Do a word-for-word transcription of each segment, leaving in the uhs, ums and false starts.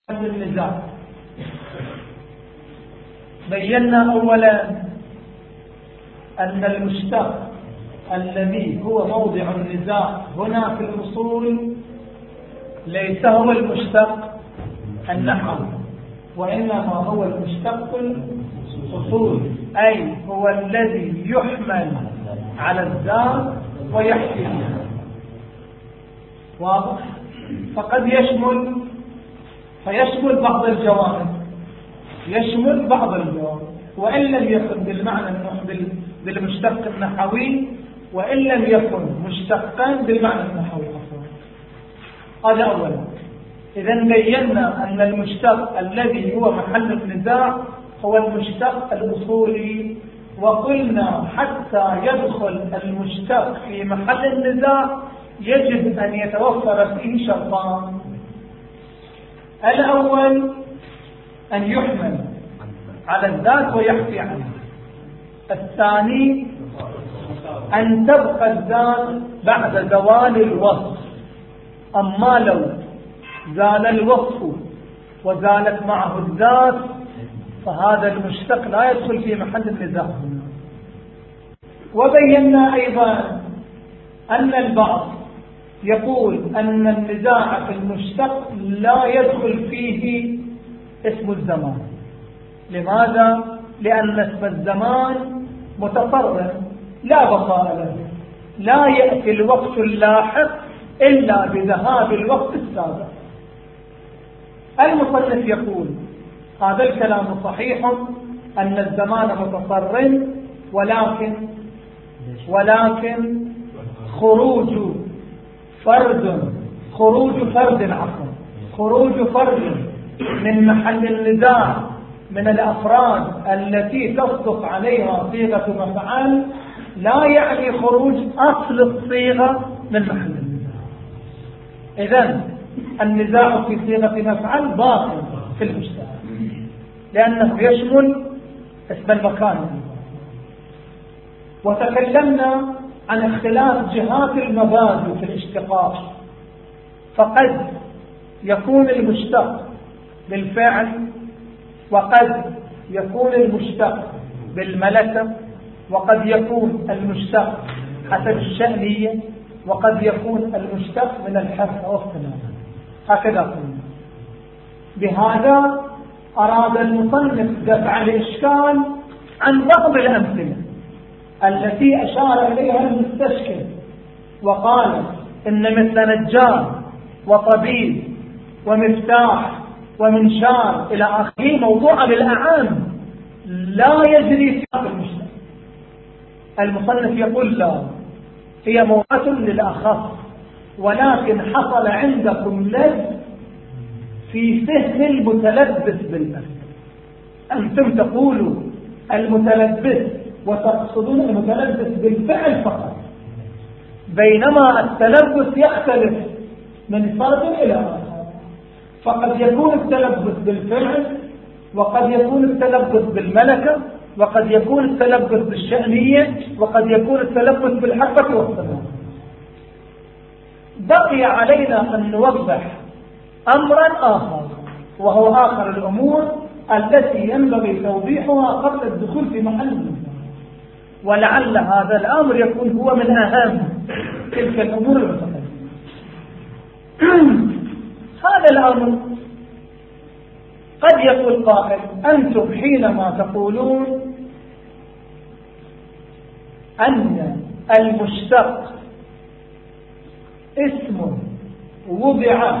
النزاع. بينا أولا أن المشتق الذي هو موضع النزاع هنا في الأصول ليس هو المشتق النحوي، وإنما هو المشتق الأصولي، أي هو الذي يحمل على الذات ويحكي عنها. واضح؟ فقد يشمل فيشمل بعض الجوانب، يشمل بعض الجوانب، وإن لم يكن بالمعنى بالمشتق النحوي، وإن لم يكن مشتقا بالمعنى النحوي أصلا. هذا أولا. إذن بينا أن المشتق الذي هو محل النزاع هو المشتق الأصولي، وقلنا حتى يدخل المشتق في محل النزاع يجب أن يتوفر فيه شرطان: الأول أن يحمل على الذات ويحكي عنها، الثاني أن تبقى الذات بعد زوال الوصف. أما لو زال الوصف وزالت معه الذات فهذا المشتق لا يدخل في محل النزاع. وبينا أيضا أن البعض يقول أن النزاع في المشتق لا يدخل فيه اسم الزمان. لماذا؟ لأن اسم الزمان متطرف لا بقاء له، لا يأتي الوقت اللاحق إلا بذهاب الوقت السابق. المصنف يقول هذا الكلام صحيح أن الزمان متطرف، ولكن ولكن خروج فرد خروج فرد عفوا خروج فرد من محل النزاع من الأفراد التي تصدق عليها صيغة مفعل لا يعني خروج أصل الصيغة من محل النزاع. إذن النزاع في صيغة مفعل باطل في المشتق لأنه يشمل اسم المكان. وتكلمنا عن اختلاف جهات المبادئ في الاشتقاق، فقد يكون المشتق بالفعل، وقد يكون المشتق بالملكة، وقد يكون المشتق حسب الشأنية، وقد يكون المشتق من الحرف أو اختلاف. هكذا قلنا. بهذا أراد المصنف دفع الإشكال عن بعض الأمثلة التي أشار إليها المستشكل، وقال إن مثل نجار وطبيب ومفتاح ومنشار إلى آخره موضوع للأعام لا يجري في المشتق. المصنف يقول لا، هي موضوع للأخص، ولكن حصل عندكم لذ في فهم المتلبس بالمثل. أنتم تقولوا المتلبس وتقصدون المتلبس بالفعل فقط، بينما التلبس يختلف من فرد إلى آخر. فقد يكون التلبس بالفعل، وقد يكون التلبس بالملكة، وقد يكون التلبس بالشأنية، وقد يكون التلبس بالحرفة والصناعة. بقي علينا أن نوضح أمرا آخر، وهو آخر الأمور التي ينبغي توضيحها قبل الدخول في محل النزاع، ولعل هذا الأمر يكون هو من أهم تلك الأمور المتقدمة. هذا الأمر قد يقول قائل: أنتم حينما تقولون أن المشتق اسم وضع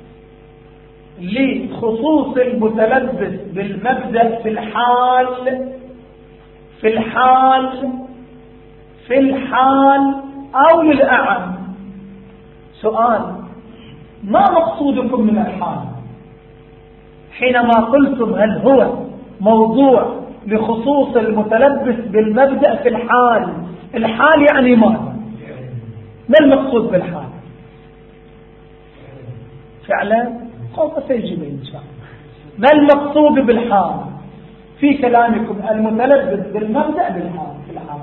لخصوص المتلبس بالمبدأ في الحال في الحال في الحال أو للأعم. سؤال: ما مقصودكم من الحال؟ حينما قلتم هل هو موضوع لخصوص المتلبس بالمبدأ في الحال، الحال يعني ماذا؟ ما المقصود بالحال؟ فعلا خوف سيجب إن شاء الله. ما المقصود بالحال في كلامكم؟ المتلبس بالمبدأ بالحال في الحال.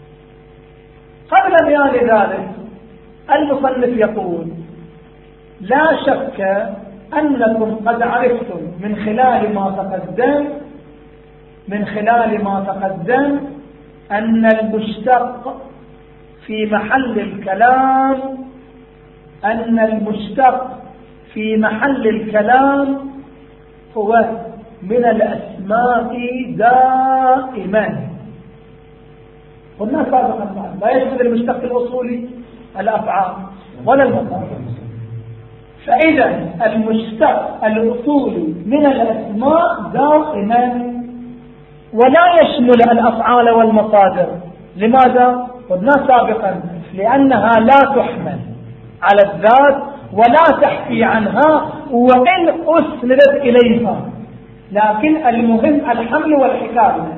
قبل بيان ذلك المصنف يقول: لا شك أنكم قد عرفتم من خلال ما تقدم من خلال ما تقدم أن المشتق في محل الكلام أن المشتق في محل الكلام هو من الأسماء دائما. قلنا سابقا لا يشمل المشتق الأصولي الأفعال ولا المصادر. فإذا المشتق الأصولي من الأسماء دائما ولا يشمل الأفعال والمصادر. لماذا؟ قلنا سابقا لأنها لا تحمل على الذات ولا تحكي عنها وإن أسندت إليها، لكن المهم الحمل والحكاية.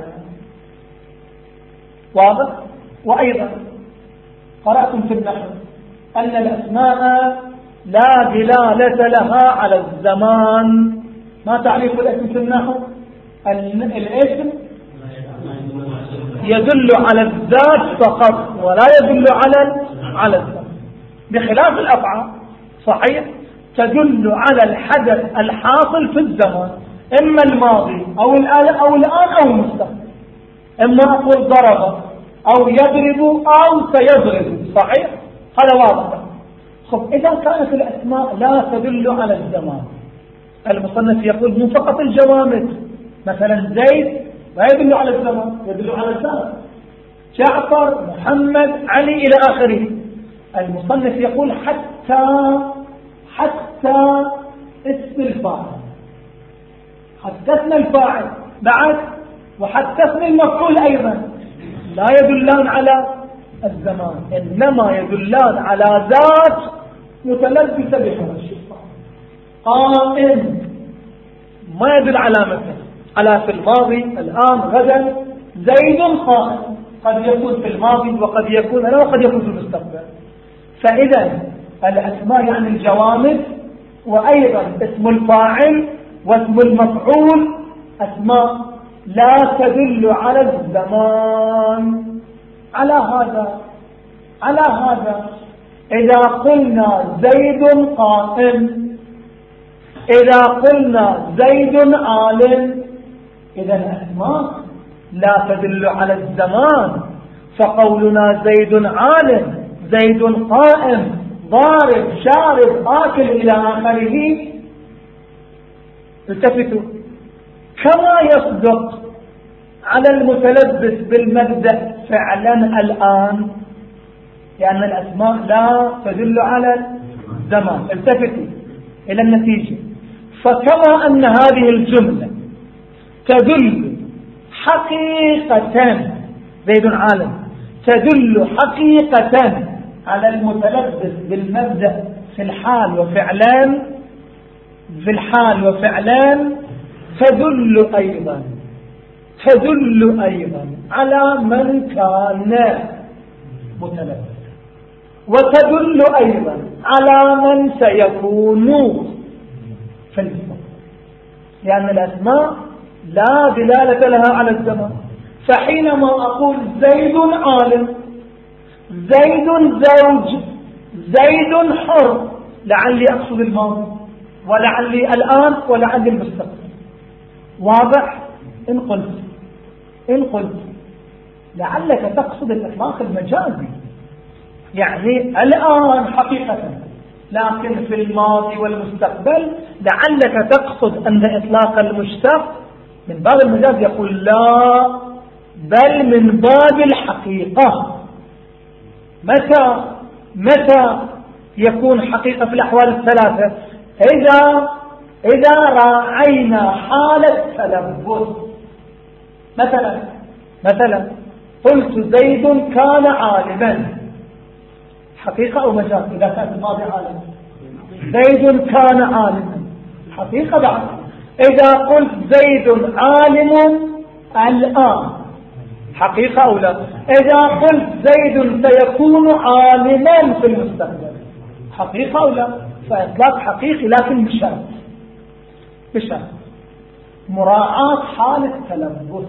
واضح؟ وأيضا قرأتم في النحو أن الأسماء لا دلالة لها على الزمان. ما تعريف الاسم في النحو؟ الاسم يدل على الذات فقط ولا يدل على على الزمان، بخلاف الأفعال صحيح تدل على الحدث الحاصل في الزمان، إما الماضي أو الآن أو الآن أو المستقبل، إما أقول ضرب أو يضرب أو سيضرب. صحيح هذا واضح. خب إذا كانت الأسماء لا تدل على الزمان، المصنف يقول من فقط الجوامد، مثلا زيد لا يدل على الزمان يدل على الزمان، جعفر محمد علي إلى آخره. المصنف يقول حتى حتى اسم الفاعل، حتى اسم الفاعل بعد وحتى اسم المفعول أيضا لا يدلان على الزمان، إنما يدلان على ذات متلبسة بحرج. قائم ما يدل على مكان، على في الماضي الآن غدا. زيد قائم قد يكون في الماضي وقد يكون لا وقد يكون في المستقبل. فإذا الأسماء يعني الجوامد، وأيضا اسم الفاعل واسم المفعول أسماء لا تدل على الزمان. على هذا على هذا إذا قلنا زيد قائم، إذا قلنا زيد عالم، إذا الأسماء لا تدل على الزمان، فقولنا زيد عالم زيد قائم ضارب شارب آكل إلى آخره التفتوا كما يصدق على المتلبس بالمبدأ فعلا الآن، لأن الأسماء لا تدل على الزمان. التفتوا إلى النتيجة. فكما أن هذه الجملة تدل حقيقة زيد عالم تدل حقيقة على المتلبس بالمبدأ في الحال وفعلان في الحال وفعلان تدل أيضا تدل أيضا على من كان متلبس، وتدل أيضا على من سيكون في المستقبل، لأن الأسماء لا دلالة لها على الزمان. فحينما أقول زيد عالم زيد زوج زيد حر، لعلي أقصد الماضي ولعلي الآن ولعلي المستقبل. واضح؟ إن قلت إن قلت لعلك تقصد الإطلاق المجازي، يعني الآن حقيقة، لكن في الماضي والمستقبل لعلك تقصد أن إطلاق المشتق من باب المجاز. يقول لا، بل من باب الحقيقة. متى متى يكون حقيقة في الأحوال الثلاثة؟ إذا إذا راعينا حالة تلبس. مثلا مثلا قلت زيد كان عالما، حقيقة أو مجاز؟ إذا كان الماضي عالم زيد كان عالما حقيقة بعد. إذا قلت زيد عالم الآن حقيقة أو لا؟ إذا قلت زيد سيكون عالما في المستقبل حقيقة أو لا؟ فإطلاق حقيقي لكن بشرط بشرط مراعاة حالة تلبس.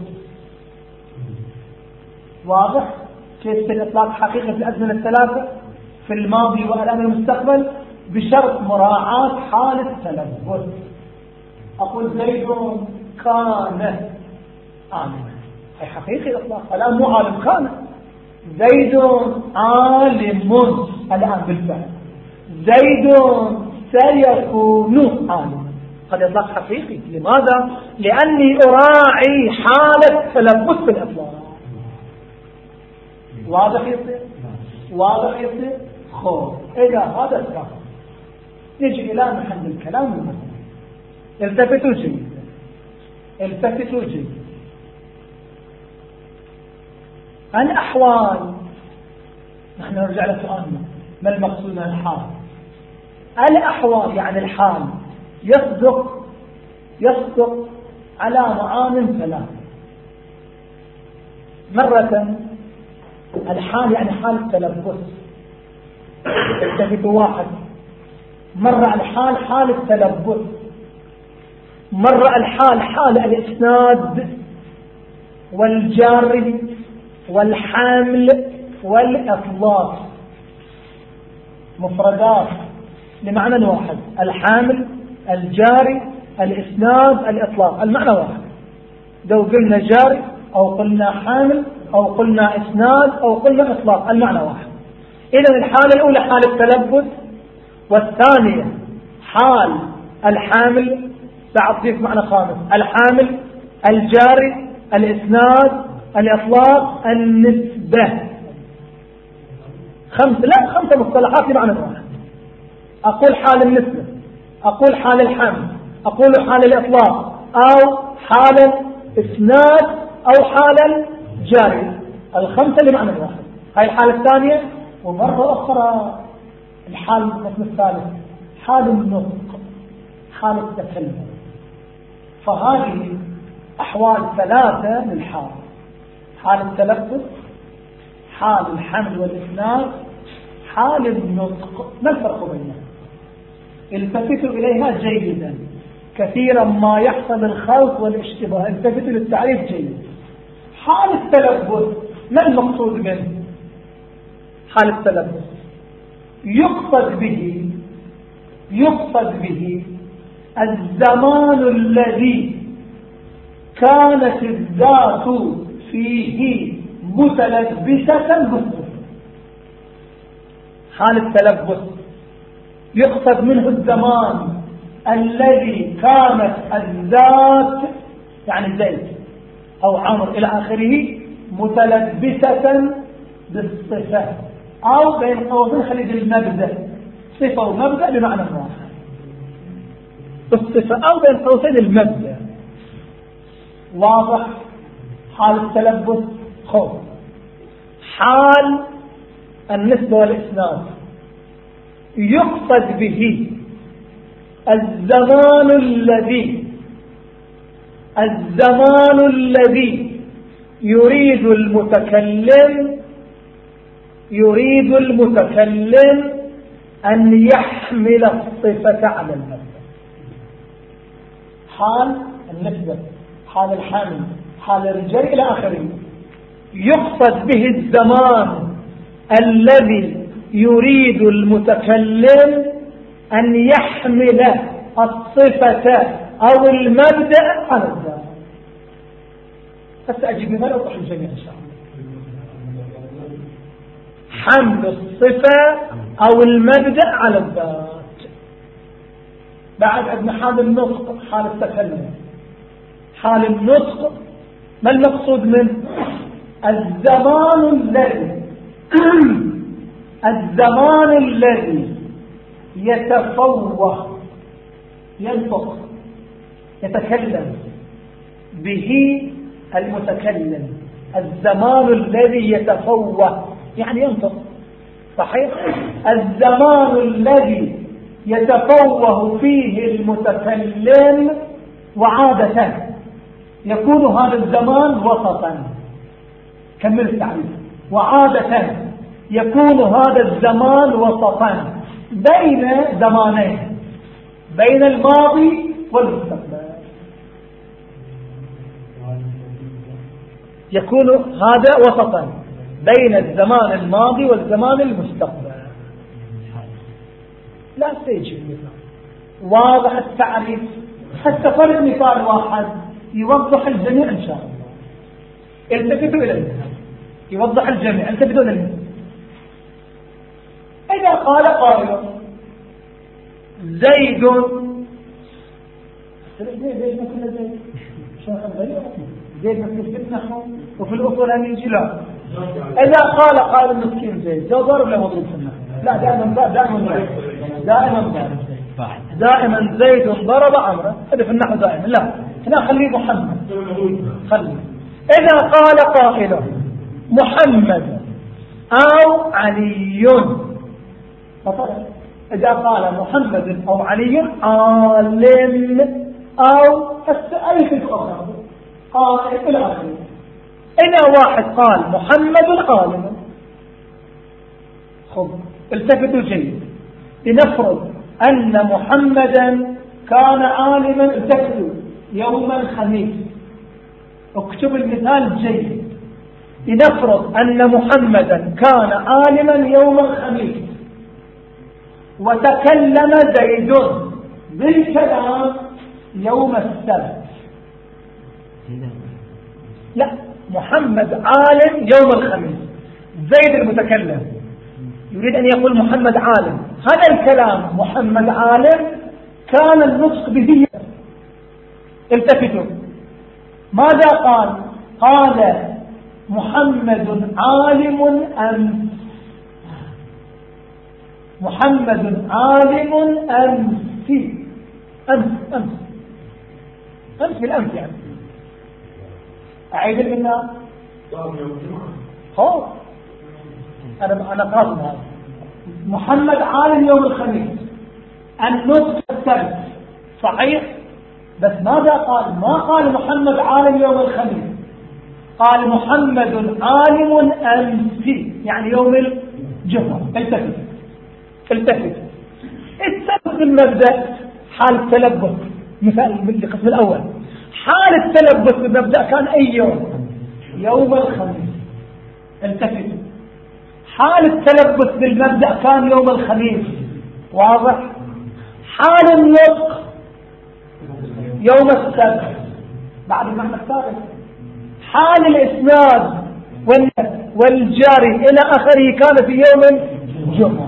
واضح كيف الإطلاق حقيقي في الأزمنة الثلاثة في الماضي والآن والمستقبل؟ بشرط مراعاة حال التلبس. أقول زيد كان عالما، هي حقيقي الإطلاق الآن مو عالم، كان زيد عالم الآن بالفعل، زيد سيكون عالما، هذا إطلاق حقيقي. لماذا؟ لأني أراعي حالة تلبس بالإطلاق. واضح يصير؟ واضح يصير؟ خوف. إذا هذا الكلام نجي إلى محل الكلام المثل. التفتوا جيدا، التفتوا جيدا. الأحوال، نحن نرجع لسؤالنا ما المقصود من الحال؟ الأحوال يعني الحال يصدق يصدق على معان ثلاثة. مرة الحال يعني حال التلبس، التفتوا واحد. مرة الحال حال التلبس، مرة الحال حال الإسناد والجار والحامل والإطلاق، مفردات لمعنى واحد، الحامل الجاري الإسناد الإطلاق، المعنى واحد. لو قلنا جاري أو قلنا حامل أو قلنا إسناد أو قلنا إطلاق، المعنى واحد. إذن الحالة الأولى حال التلبس، والثانية حال الحامل، بعد ضيف معنى خامس، الحامل الجاري الإسناد الإطلاق النسبة. خمسة، لا خمسة مصطلحات لمعنى واحد. أقول حال النسبة، أقول حال الحمل، أقول حال الإطلاق، أو حال الإسناد، أو حال الجاري. الخمسة لمعنى واحد. هاي الحالة الثانية. ومرة أخرى الحال القسم الثالث حال النطق، حال التكلم. فهذه أحوال ثلاثة للحال: حال التلبس، حال الحمل والإسناد، حال النطق. ما الفرق بينها؟ التفتوا إليها جيدا. كثيرا ما يحصل الخلط والاشتباه، التفتوا للتعريف جيد. حال التلبس ما المقصود منه؟ حال التلبس يقصد به يقصد به الزمان الذي كانت الذات فيه متلبسة بالصفة. حال التلبس يقصد منه الزمان الذي كانت الذات، يعني زيد أو عمر إلى آخره، متلبسة بالصفة، أو بين قوسين خليج المبدأ، صفة ومبدأ بمعنى واحد. الصفة أو بين قوسين المبدأ. واضح؟ حال التلبس خوف. حال النسبة والإسناد يقصد به الزمان الذي الزمان الذي يريد المتكلم يريد المتكلم أن يحمل الصفة على المبدأ. حال النسبة، حال الحمل، حال الرجال إلى آخره، يقصد به الزمان الذي يريد المتكلم أن يحمل الصفة أو المبدأ على الذات. فسأجيب بما لا أوضح الجميع إن شاء الله. حمل الصفة أو المبدأ على الذات. بعد عندنا حال النطق، حال التكلم. حال النطق ما المقصود منه؟ الزمان الذي الزمان الذي يتفوه ينطق يتكلم به المتكلم. الزمان الذي يتفوه يعني ينطق، صحيح؟ الزمان الذي يتفوه فيه المتكلم، وعادة يكون هذا الزمان وسطا. كمل التعريف. وعادة يكون هذا الزمان وسطا بين زمانين، بين الماضي والمستقبل. يكون هذا وسطا بين الزمان الماضي والزمان المستقبل. لا حتى يجي المثال واضح التعريف، حتى فرد مثال واحد يوضح الجميع إن شاء الله. التفتوا إلى المثال يوضح الجميع، التفتوا إلى المثال. إذا قال قائل زيد زيد مثل زيد شو غير زيد مثل نحن وفي الأصول أن يجي لا. إذا قال قائل مسكين زيد جو ضرب له مضروب في النحو، لا دائما دائما دائما ضرب دائما زيد ضرب عمرو، هذا في النحو دائما. لا هنا خليه محمد، خليه. إذا قال قائل محمد أو علي، إذا قال محمد أو علي عالم أو أي في الأخرى قائل إلى آخره. إذا واحد قال محمد عالم، خذ التفتوا جيد، لنفرض أن محمدا كان عالما، التفتوا يوم الخميس، اكتب المثال جيد. لنفرض أن محمدا كان عالما يوم الخميس وتكلم زيد بالكلام يوم السبت. لا، محمد عالم يوم الخميس، زيد المتكلم يريد أن يقول محمد عالم. هذا الكلام محمد عالم كان النطق به. التفتوا، ماذا قال؟ قال محمد عالم أمس، محمد عالم أمس أمس أمس أمس بالأمس يعني. أعيد المثال. خلاص أنا أنا قاصد هذا. محمد عالم يوم الخميس، النطق السبت صحيح، بس ماذا قال؟ ما قال محمد عالم يوم الخميس، قال محمد عالم أمس يعني يوم الجمعة. التفت التفت السبت المبدأ حال التلبس، مثال بالقسم الأول، حال التلبس بالمبدأ كان أي يوم؟ يوم الخميس. التفتوا، حال التلبس بالمبدأ كان يوم الخميس، واضح؟ حال النطق يوم السبت بعد المعنى الثالث. حال الإسناد والجاري إلى آخره كان في يوم الجمعة.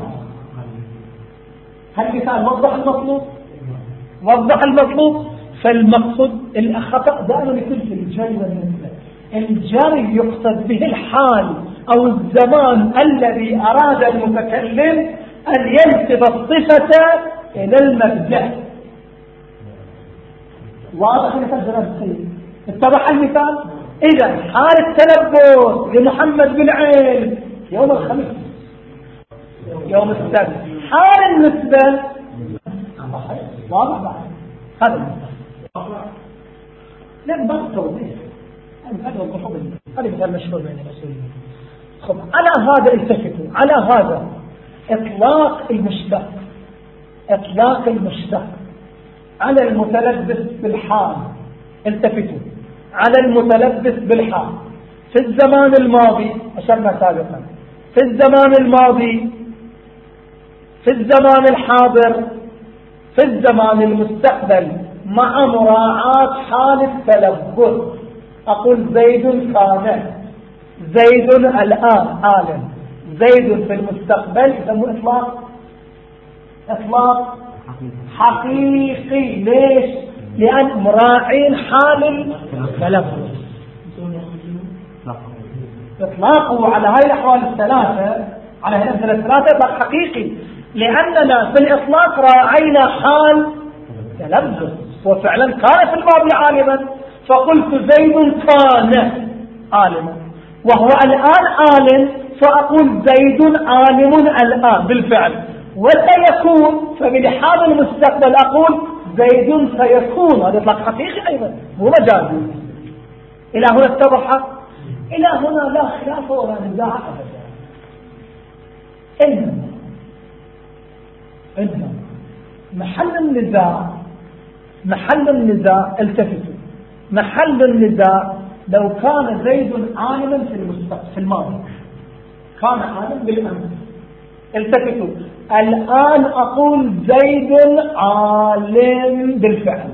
هل مثال وضح المطلوب؟ وضح المطلوب. فالمقصود الخطأ دائما يكون في الجاري والنسبة. الجاري يقصد به الحال أو الزمان الذي أراد المتكلم أن ينسب الصفة إلى المبدأ. واضح المثال جلال السيد؟ اتضح المثال؟ إذا حال التلبس لمحمد بن عين يوم الخميس يوم السبت، حال النسبة واضح بعد هذا المثال. لا بس توضيح هذا وضحوا هذا مثال مشهور بين المسؤولين. خب على هذا التفتوا، على هذا إطلاق المشتق، إطلاق المشتق على المتلبس بالحال. التفتوا، على المتلبس بالحال في الزمان الماضي أشرنا سابقا، في الزمان الماضي، في الزمان الحاضر، في الزمان المستقبل، مع مراعاة حال التلبس. أقول زيد كان، زيد الآن عالم، زيد في المستقبل. يسموه إطلاق إطلاق حقيقي. ليش؟ لأن مراعين حال التلبس. إطلاقه على هاي الأحوال الثلاثة، على هذه الثلاثة إطلاق حقيقي، لأننا في الإطلاق راعينا حال تلبس، وفعلا كان في الماضي عالما، فقلت زيد كان عالما وهو الآن عالم، فأقول زيد عالم الآن بالفعل، وسيكون فبالحال المستقبل أقول زيد سيكون. هذا إطلاق حقيقي أيضا مو مجازي. إلى هنا اتضح؟ إلى هنا لا خلاف ولا نزاع أبدا. إنما إنما محل النزاع، محل النزاع التفتوا، محل النزاع لو كان زيد عالما في المستقبل في الماضي، كان عالم بالأمس. التفتوا، الآن أقول زيد عالم بالفعل،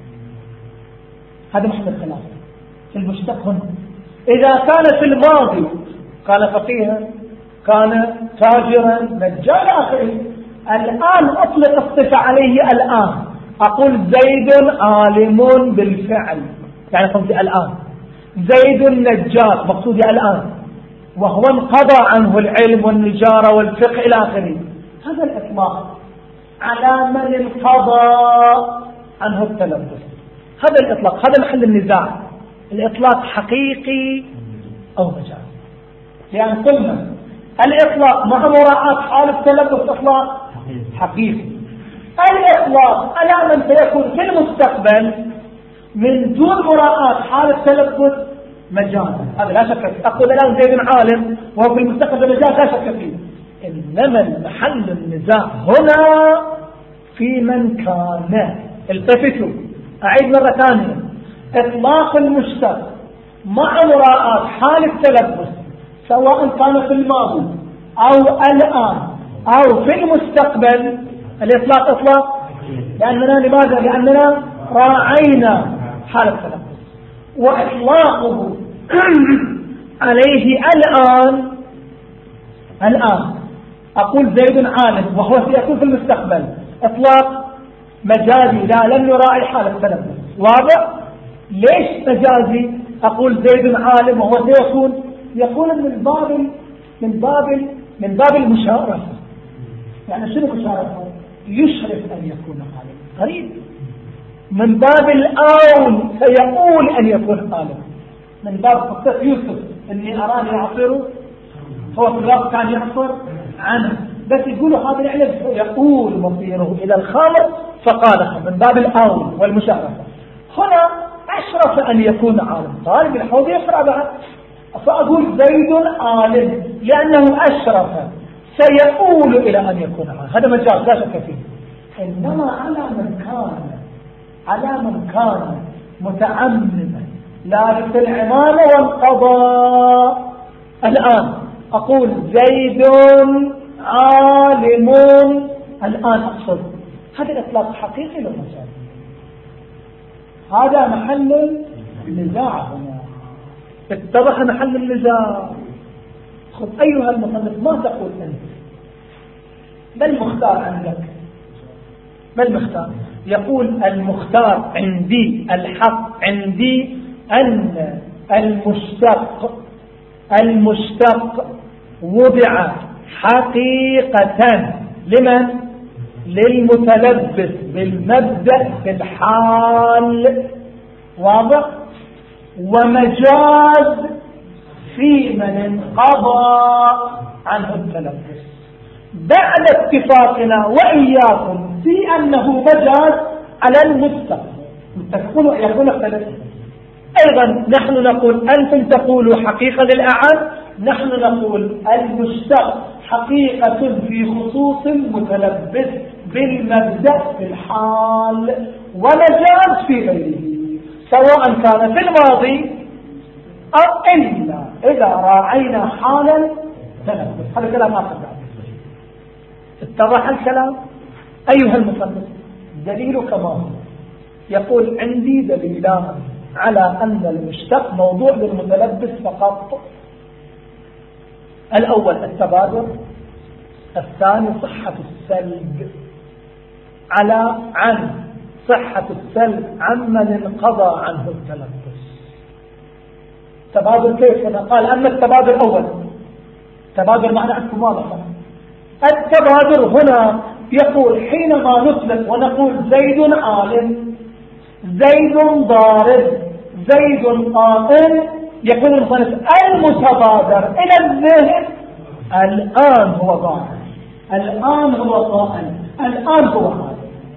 هذا محل الخلاف في المشتق هنا. إذا كان في الماضي قال فقيها، كان تاجرا، نجار، آخره، الآن أطلق الصفة عليه الآن، أقول زيد عالم بالفعل، يعني قصدي الآن زيد نجار، مقصودي الآن، وهو انقضى عنه العلم والنجارة والفقه إلى آخره. هذا الإطلاق على من انقضى عنه التلبس، هذا الإطلاق، هذا محل النزاع، الإطلاق حقيقي أو مجازي. لأن قلنا الإطلاق مع مراعاة حال التلبس إطلاق حقيقي، الإطلاق على من سيكون في المستقبل من دون مراعاة حال التلبس مجازا، هذا لا شك فيه. أقول الآن زيد عالم وهو في المستقبل مجاز، لا شك فيه. إنما المحل النزاع هنا في من كان، التفتوا أعيد مرة ثانية، إطلاق المشتق مع مراعاة حال التلبس سواء كان في الماضي أو الآن أو في المستقبل، الإطلاق إطلاق، لأننا لماذا؟ لأننا راعينا حال التلبس، وإطلاقه عليه الآن الآن أقول زيد عالم وهو سيكون في المستقبل، إطلاق مجازي، لا لم يراعي حال التلبس. واضح؟ ليش مجازي؟ أقول زيد عالم وهو سيكون، يكون من باب من باب من باب المشارفة. يعني شنو مشارفة؟ يشرف أن يكون عالم، غريب، من باب الآول سيقول أن يكون عالم، من باب قصة يوسف إني أراني أعصره، هو في الوقت كان يعصر عنه، بس يقولوا هذا العلم يقول مصيره إلى الخامر فقالها، من باب الآول والمشارفة. هنا أشرف أن يكون عالم، طالب الحوض يقرأ بعد، فأقول زيد عالم لأنه أشرف سيقول إلى أن يكون عالم، هذا مجال لا شك فيه. إنما على من كان على من كان متعمما لابس العمامة والقضاء، الآن أقول زيد عالم الآن أقصد، هذا الإطلاق حقيقي لو مجال، هذا محل النزاع هنا، اتضح محل النزاع. خذ أيها المصنف، ما تقول أنت؟ ما المختار عندك؟ ما المختار؟ يقول المختار عندي، الحق عندي أن المشتق المشتق وضع حقيقة لمن؟ للمتلبس بالمبدأ في الحال، واضح؟ ومجاز في من انقضى عنه التلبس، بعد اتفاقنا وإياكم في أنه مجاز على المستقبل. تكون يكون اختلف. أيضا نحن نقول أنتم تقولوا حقيقة للأعان، نحن نقول المشتق حقيقة في خصوص متلبس بالمبدأ في الحال، ومجاز في غيره سواء كان في الماضي أو إلا إذا راعينا حالا تلبس. هذا كلام آخر بعد. اتضح الكلام أيها المصنف؟ دليل كما يقول عندي دليلان على أن المشتق موضوع للمتلبس فقط. الأول التبادر، الثاني صحة السلب، على عن صحة السلب عمن انقضى عنه التلبس. تبادر كيف؟ هنا قال أما التبادر الأول، تبادر معنى عندكم واضحة. التبادر هنا يقول حينما نطلق ونقول زيد عالم، زيد ضارب، زيد قائم، يكون المصنف المتبادر إلى الذهن الآن هو ضارب، الآن هو قائم، الآن هو عالم.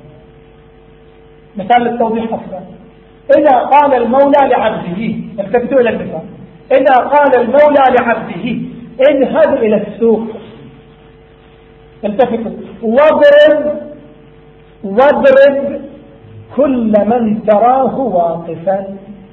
مثال للتوضيح أكثر، إذا قال المولى لعبده، اكتبتوا إلى المثال، إذا قال المولى لعبده اذهب إلى السوق، التفتوا، واضرب واضرب كل من تراه واقفا،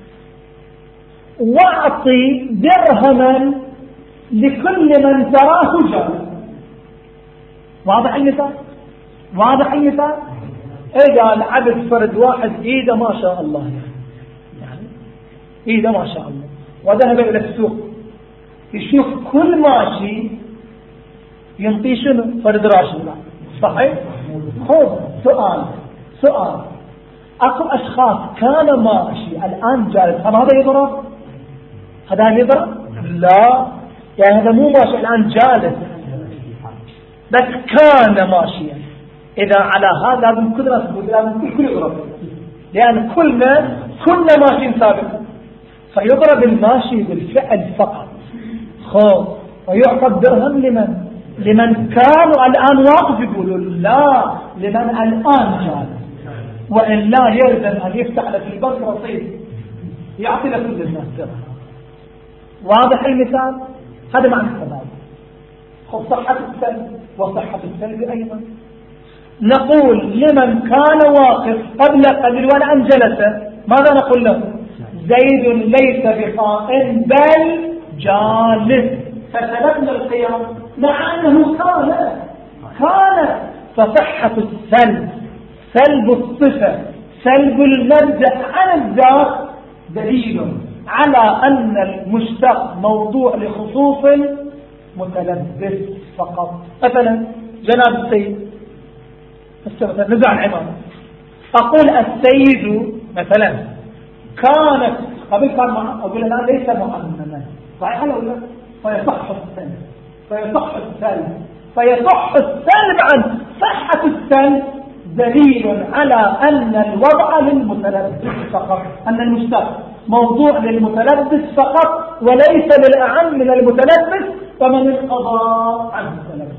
واعطي درهما لكل من تراه جالسا. واضح المثال؟ واضح المثال؟ إذا العبد فرد واحد إيده ما شاء الله يعني إيده ما شاء الله وذهب إلى السوق يشوف كل ماشي ينطي شنو فرد راشد صحيح؟ خذ سؤال سؤال أكو أشخاص كان ماشي الآن جالس هل هذا يضرب؟ هذا يضرب؟ لا يعني هذا مو ماشي الآن جالس بس كان ماشيا. إذا على هذا لازم كل ناس تقول لازم كل كل يضرب لأن كلنا كلنا ماشيين ثابت فيضرب الماشي بالفعل فقط. خذ ويعطى درهم لمن؟ لمن كانوا الآن واقف يقولوا لا لمن الآن جالس وإن لا يلزم أن يفتح لك البنك رصيد يعطي لك كل الناس درهم. واضح المثال؟ هذا معنى السبب. خذ صحة السلب وصحة السلب أيضا. نقول لمن كان واقف قبل قليل والآن جلس ماذا نقول له؟ زيد ليس بقائم بل جالس فسلبنا القيام مع أنه كان كان. فصحة السلب سلب الصفة سلب المبدأ عن الذات دليل على أن المشتق موضوع لخصوص متلبس فقط. مثلا جناب السيد نزع العمامة أقول السيد مثلا كانت قبل كان معه أقول الآن ليس مؤمنا صحيح ولا لا؟ فيصح السلب فيصح السلب فيصح السلب عن صحة السلب دليل على أن الوضع للمتلبس فقط أن المشتق موضوع للمتلبس فقط وليس للأعم من المتلبس ومن القضاء عن التلبس.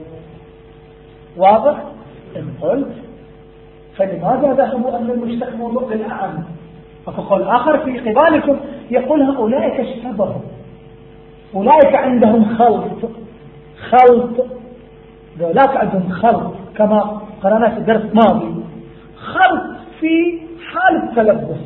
واضح؟ إن قلت فلماذا ذهبوا أن المشتق موضوع للأعم؟ فقال آخر في قبالكم يقول هؤلاء اشتبهوا أولئك عندهم خلط خلط ذولاك عندهم خلط كما قرأنا في درس ماضي خلط في حال التلبس.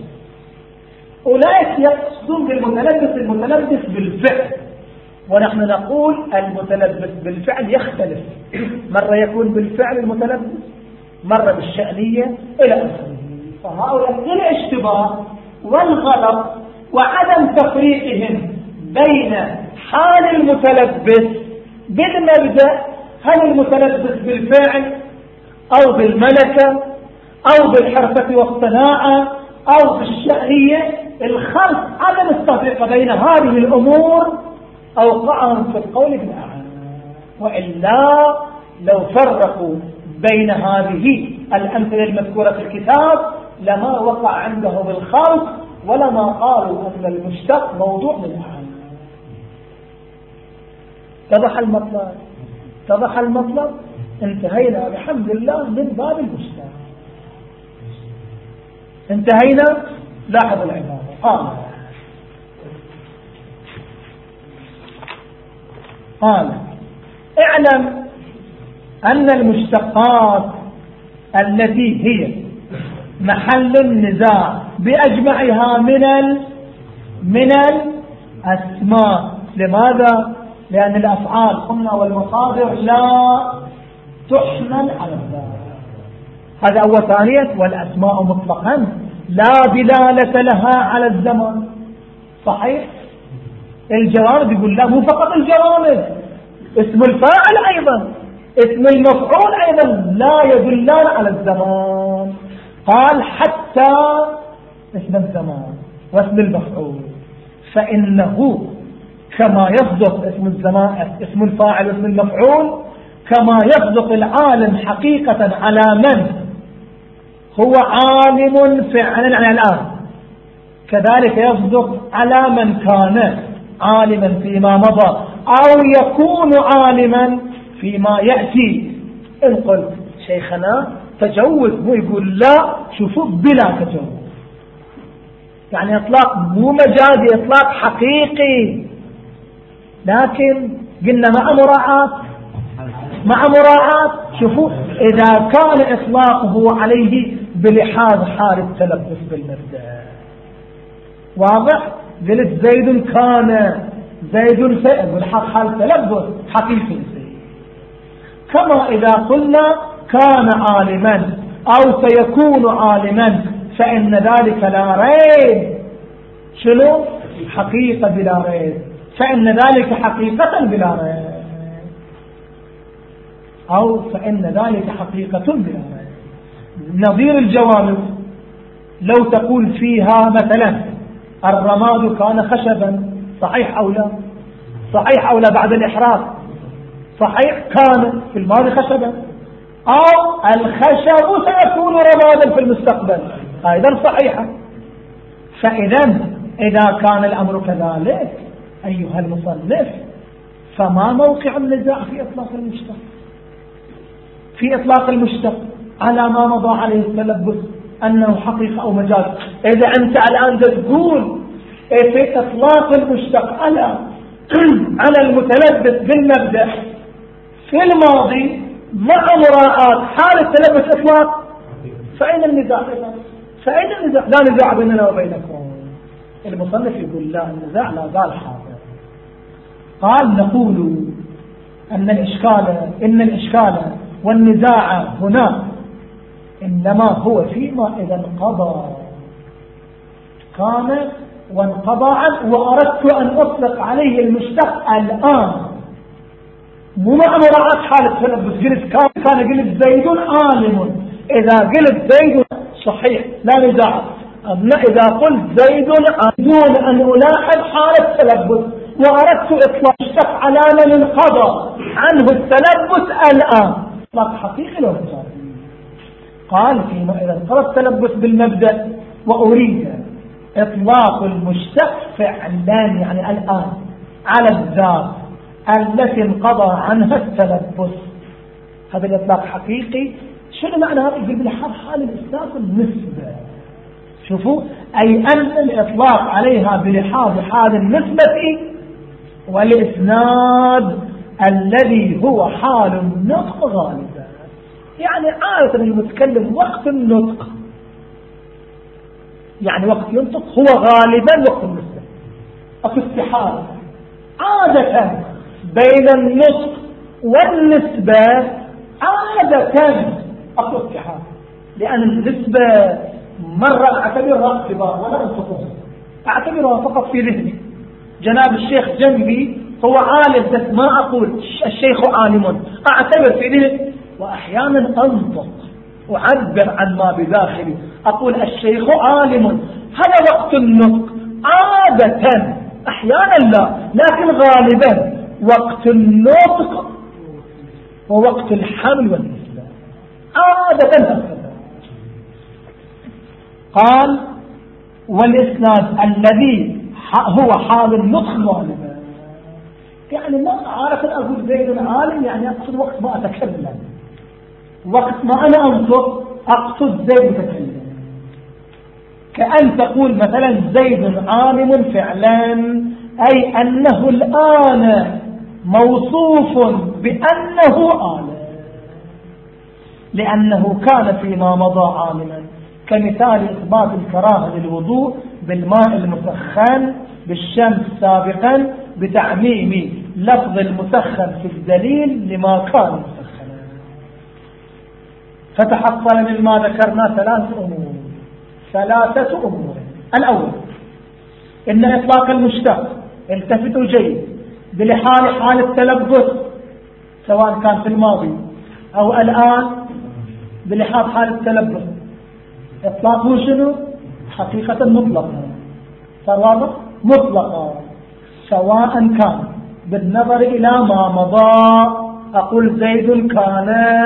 أولئك يقصدون بالمتلبس المتلبس بالفعل ونحن نقول المتلبس بالفعل يختلف مرة يكون بالفعل المتلبس مرة بالشأنية إلى آخره. فهؤلاء الاشتباه والغلط وعدم تفريقهم بين حال المتلبس بالمبدأ هل المتلبس بالفعل أو بالملكة أو بالحرفة والصناعة أو بالشأنية الخلط عدم التفريق بين هذه الأمور أوقعهم في القول بالأعلى. وإلا لو فرقوا بين هذه الأمثلة المذكورة في الكتاب لما وقع عندهم الخلط ولما قالوا أن المشتق موضوع بالأعلى. اتضح المطلب اتضح المطلب. انتهينا بحمد الله من باب المشتق. انتهينا. لاحظ العبارة قال قال اعلم أن المشتقات التي هي محل النزاع بأجمعها من ال من الأسماء. لماذا؟ لأن الأفعال قلنا والمصادر لا تحمل على الذات. هذا أول. ثانيا والأسماء مطلقا لا دلالة لها على الزمان. صحيح؟ الجوامد يقول لا مو فقط الجوامد اسم الفاعل أيضا اسم المفعول أيضا لا يدلان على الزمان. قال حتى اسم الزمان واسم المفعول فإنه كما يصدق اسم الزمان اسم الفاعل واسم المفعول كما يصدق العالم حقيقة على من هو عالم فعلا على الآن كذلك يصدق على من كان عالما فيما مضى أو يكون عالما فيما يأتي. إن قلت شيخنا تجوز مو يقول لا شوفوا بلا تجوز يعني إطلاق مو مجازي إطلاق حقيقي لكن قلنا مع مراعاة مع مراعاة شوفوا إذا كان إطلاقه عليه بلحاظ حال التلبس بالمبدأ. واضح؟ قلت زيد كان زيد فعل بلحاظ حال التلبس حقيقي. كما إذا قلنا كان عالما أو سيكون عالما فإن ذلك لا ريب. شنو؟ حقيقة بلا ريب، فإن ذلك حقيقة بلا ريب، أو فإن ذلك حقيقة بلا ريب. نظير الجوامع لو تقول فيها مثلا الرماد كان خشبا، صحيح أو لا؟ صحيح أو لا بعد الإحراق؟ صحيح، كان في الماضي خشبا، أو الخشب سيكون رمادا في المستقبل، أيضا صحيحة. فإذا إذا كان الأمر كذلك أيها المصنف فما موقع النزاع في إطلاق المشتق؟ في إطلاق المشتق على ما مضى عليه التلبس أنه حقيقة أو مجاز. إذا أنت الآن تقول في إطلاق المشتق على على المتلبس بالمبدأ في الماضي مع مراعاة حال التلبس إطلاق، فأين النزاع؟ فأين النزاع؟ لا نزاع بيننا وبينكم. المصنف يقول لا، النزاع لا زال حاضر. قال نقول أن الإشكال إن الإشكال والنزاع هنا إنما هو فيما إذا انقضى كان وانقضى عنه، وأردت أن أطلق عليه المشتق الآن مو مع مراعاة حالة التلبس. قلت كان كان قلت زيد عالم، إذا قلت زيد صحيح لا نزاع. أما إذا قلت زيد دون أن ألاحظ حالة التلبس وأردت إطلاق المشتق على من انقضى عنه التلبس الآن، إطلاق حقيقي لو نزاع. قال فيما إذا انقضى التلبس بالمبدأ وأريد إطلاق المشتق فعلا يعني الآن على الذات التي انقضى عنها التلبس، هذا الإطلاق حقيقي. شنو معنى هذا؟ يقول بلحاظ حال الإسناد النسبة. شوفوا، أي أن الإطلاق عليها بلحاظ حال النسبة والإسناد الذي هو حال النطق غالبا. يعني عادة المتكلم وقت النطق، يعني وقت ينطق هو غالبا وقت النسبة. أو استحالة عادة بين النطق والنسبة عادة أو استحالة، لأن النسبة مرة أعتبرها اختبار ولا انتقص، أعتبرها فقط في ذهني. جناب الشيخ جنبي هو عالم، بس ما أقول الشيخ عالم، أعتبر في ذهني، وأحيانا أنطق أعبر عن ما بداخلي أقول الشيخ عالم. هذا وقت النطق عادة، أحيانا لا، لكن غالبا وقت النطق ووقت الحمل والنسبة عادة هكذا. قال والإسناد الذي هو حال النطق غالبا، يعني ما عارف أن أقول زيد عالم، يعني أقصد وقت ما أتكلم، وقت ما أنا أنطق أقصد زيد متكلم. كأن تقول مثلا زيد عالم فعلا، أي أنه الآن موصوف بأنه عالم، لأنه كان فيما مضى عالما، كمثال إثبات الكراهة للوضوء بالماء المسخن بالشمس سابقا بتعميم لفظ المسخن في الدليل لما كان مسخنا. فتحصل من ما ذكرنا ثلاث أمور ثلاثة أمور. الأول إن إطلاق المشتق، التفتوا جيد، بلحال حال التلبس سواء كان في الماضي أو الآن بلحال حال التلبس، إطلاقه شنو؟ حقيقة مطلقة، صار مطلقة، سواء كان بالنظر إلى ما مضى أقول زيد كان،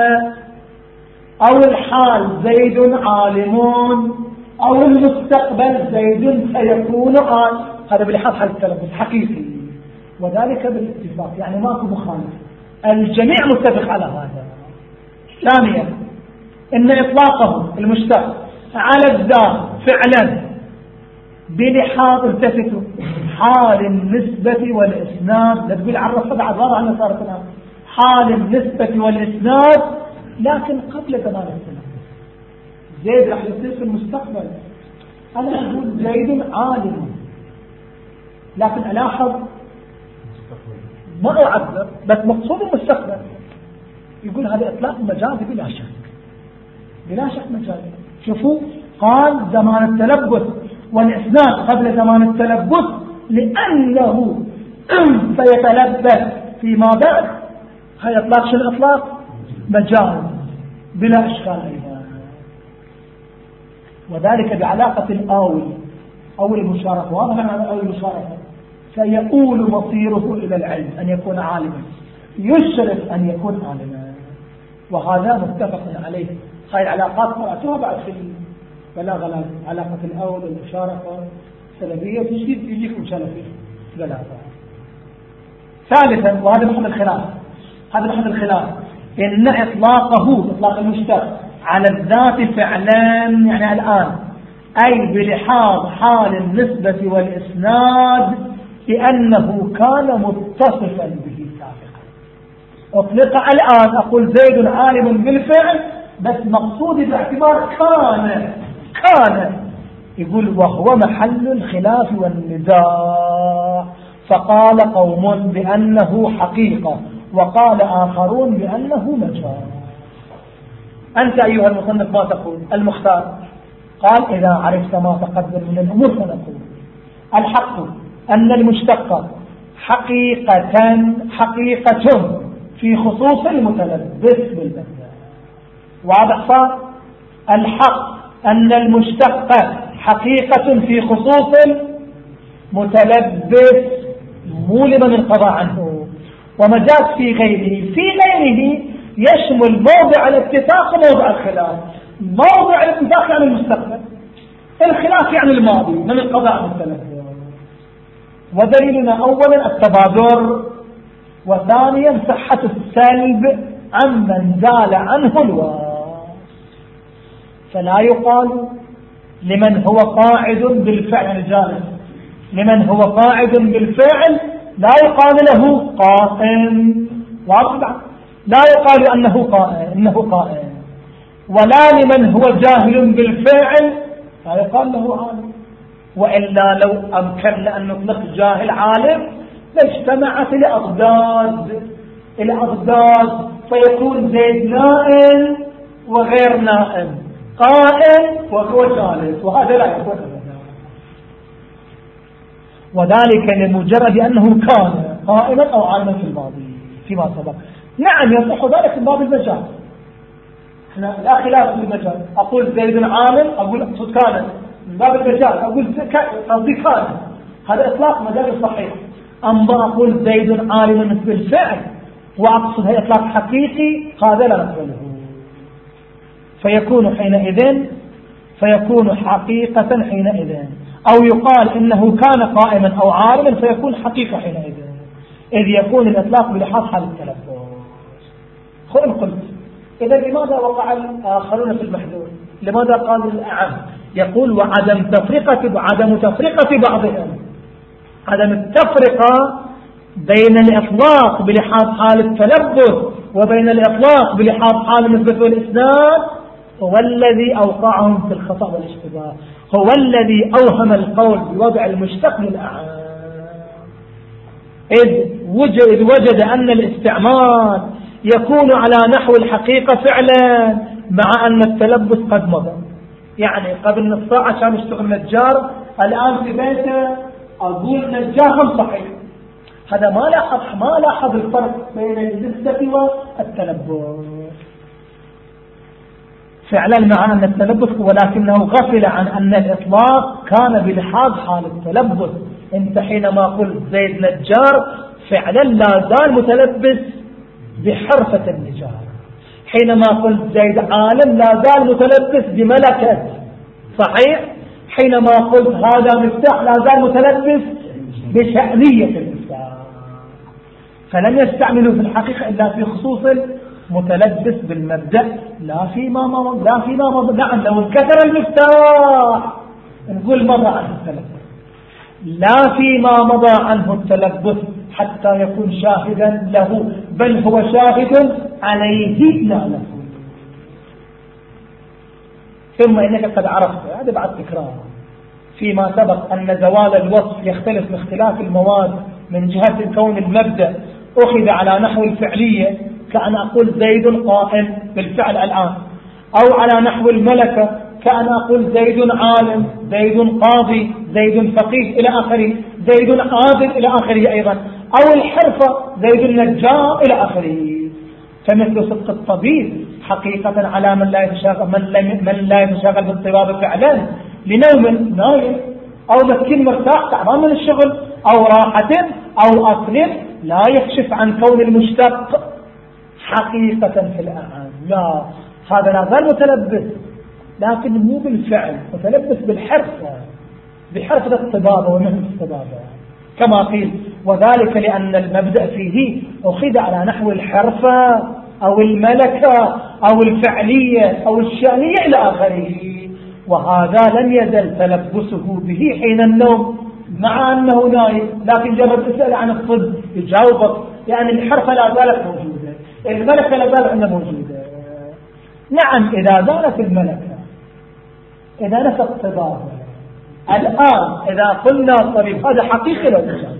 أو الحال زيد عالم، أو المستقبل زيد سيكون عالم. هذا بلحاظ حال التلبس حقيقي، وذلك بالاتفاق، يعني ماكو مخالف، الجميع متفق على هذا. ثانيا إن إطلاقه المشتق على الذات فعلا بلحاظ التفتوا حال النسبة والإسناد، لا تقول عرف سبعة ضرع عن صارت الآن حال النسبة والإسناد، لكن قبل زمان السنة. زيد رح يصير في المستقبل، أنا أقول زيد عالم، لكن ألاحظ ما أعبر، بس مقصود المستقبل. يقول هذا إطلاق مجازي بلا شك، بلا شك مجازي. شوفوا قال زمان التلبس والإسناد قبل زمان التلبس لأنه سيتلبس فيما بعد. هذا إطلاق شو الإطلاق؟ مجاز بلا إشكال أيضا، وذلك بعلاقة الآول أو المشاركة. واضح معنى أول المشاركة؟ سيؤول مصيره إلى العلم، أن يكون عالما، يشرف أن يكون عالما، وهذا متفق عليه. هاي العلاقات قرأتوها بعد في البلاغة لازم، علاقة الأول والمشاركة سلبية تجديد يجيكم سلفي بلاغة. ثالثا، وهذا محل الخلاف، هذا محل الخلاف، إن إطلاقه إطلاق المشتق على الذات فعلا يعني الآن، أي بلحاظ حال النسبة والإسناد لأنه كان متصفا به سابقا. أطلق الآن، أقول زيد عالم بالفعل، بس مقصودي باعتبار كان كان يقول وهو محل الخلاف والنزاع. فقال قوم بأنه حقيقة وقال آخرون بأنه مجاز. أنت أيها المصنف ما تقول؟ المختار قال إذا عرفت ما تقدم من الأمور فنقول الحق أن المشتق حقيقة حقيقة في خصوص المتلبس بالبدء. واضح صار؟ الحق أن المشتق حقيقة في خصوص المتلبس مو لمن انقضى عنه، ومجاز في غيره. في غيره يشمل موضع الاتفاق وموضع الخلاف. موضع الاتفاق يعني المستقبل، الخلاف يعني الماضي من انقضى عن التلبس. ودليلنا أولا التبادر، وثانيا صحة السلب عمن زال عنه الواس. فلا يقال لمن هو قاعد بالفعل الجالس، لمن هو قاعد بالفعل لا يقال له قائم، واضح؟ لا يقال أنه قائم إنه قائم، ولا لمن هو جاهل بالفعل لا يقال له عالم. وإلا لو أمكن أن نطلق جاهل عالم لاجتمعت الأضداد الأضداد فيكون زيد نائم وغير نائم، قائم وهو جالس، وهذا لا يكون أبدا. وذلك لمجرد أنه كان قائما أو عالما في الماضي فيما سبق. نعم يصح ذلك من باب المجاز، احنا لا خلاف في المجاز. أقول زيد عالم، أقول أقصد كان من باب المجاز، أقول قصدي كان، هذا إطلاق مجاز صحيح. أما أقول زيد عالم بالفعل وأقصد هي إطلاق حقيقي، هذا لا نقبله. فيكون حينئذ فيكون حقيقة حينئذ، أو يقال إنه كان قائما أو عالما فيكون حقيقة حينئذ، إذ يكون الإطلاق بلحاظ حال التلبس. خذ قلت إذا لماذا وقع الآخرون في المحذور؟ لماذا قال الأعم؟ يقول وعدم تفرقة وعدم تفرقة بعضهم، عدم التفرقة بين الإطلاق بلحاظ حال التلبس وبين الإطلاق بلحاظ حال النسبة والإسناد هو الذي أوقعهم في الخطأ والاشتباه، هو الذي أوهم القول بوضع المشتق للأعم، إذ وجد, إذ وجد أن الاستعمال يكون على نحو الحقيقة فعلا مع أن التلبس قد مضى. يعني قبل نص ساعة كان يشتغل نجار، الآن في بيته أقول نجار صحيح. هذا ما لاحظ ما لاحظ الفرق بين النسبة والتلبس فعلا مع أن التلبس، ولكنه غفل عن أن الإطلاق كان بلحاظ حال التلبس. انت حينما قلت زيد نجار فعلا لا زال متلبس بحرفة النجار، حينما قلت زيد عالم لا زال متلبس بملكة صحيح، حينما قلت هذا مفتاح لا زال متلبس بشأنية المفتاح. فلم يستعملوا في الحقيقة إلا في خصوص متلبس بالمبدأ، لا فيما مضى لا فيما مضى. نعم لو انكسر المفتاح نقول مضى عنه التلبس، لا فيما مضى عنه التلبس حتى يكون شاهدا له، بل هو شاهد عليه لا له. ثم إنك قد عرفت هذا بعد تكرار فيما سبق أن زوال الوصف يختلف باختلاف المواد من جهة كون المبدأ أخذ على نحو الفعلية كأن أقول زيد قائم بالفعل الآن، أو على نحو الملكة كأن أقول زيد عالم، زيد قاضي، زيد فقيه إلى آخره، زيد عادل إلى آخره أيضا، أو الحرفة زيد نجار إلى آخره. فمثل صدق الطبيب حقيقة على من لا يتشاغل من لا يتشاغل بالطباب فعلا لنوم نايم، أو مسكين مرتاح تعبان من الشغل، أو راحة أو أصل لا يكشف عن كون المشتق حقيقة في الأعان. لا، هذا لا زال متلبس، لكن مو بالفعل، متلبس بالحرفة، بحرفة الطبابة ومهنة الطبابة كما قيل. وذلك لأن المبدأ فيه أخذ على نحو الحرفة أو الملكة أو الفعلية أو الشأنية إلى آخره، وهذا لم يزل تلبسه به حين النوم مع أنه نايم، لكن جرب تسأل عن الطب يجاوبك، يعني الحرفة لا زالت موجودة، الملكة لا زالت عندها موجودة. نعم إذا زالت الملكة، إذا نفى الطبابة، الآن إذا قلنا الطبيب هذا حقيقي لو مجال.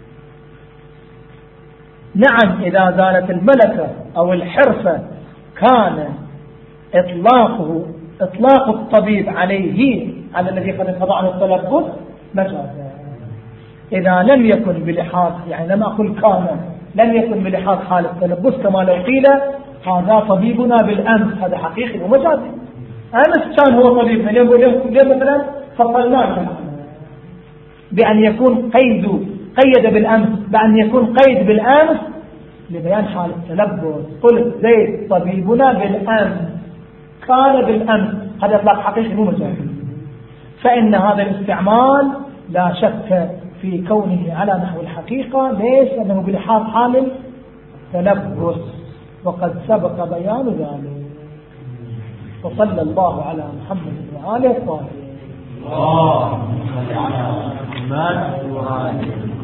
نعم إذا زالت الملكة أو الحرفة كان إطلاقه إطلاق الطبيب عليه على الذي قد انقضى عنه التلبس مجازا. إذا لم يكن بلحاظ، يعني لم أقل كان، لم يكن بلحاظ حال التلبس كما لو قيل هذا طبيبنا بالأمس، هذا حقيقي ومجازي. أمس كان هو طبيبنا، اليوم مثلا فصلناه بأن يكون قيد قيد بالأمس، بأن يكون قيد بالأمس لبيان حال التلبس. قلت زيد طبيبنا بالأمس، كان بالأمس، هذا إطلاق حقيقي مو مجازي. فإن هذا الاستعمال لا شك في كونه على نحو الحقيقة. ليش؟ أنه بلحاظ حال التلبس، وقد سبق بيان ذلك. وصلى الله على محمد وآله الطاهرين. اللهم صل على محمد وآله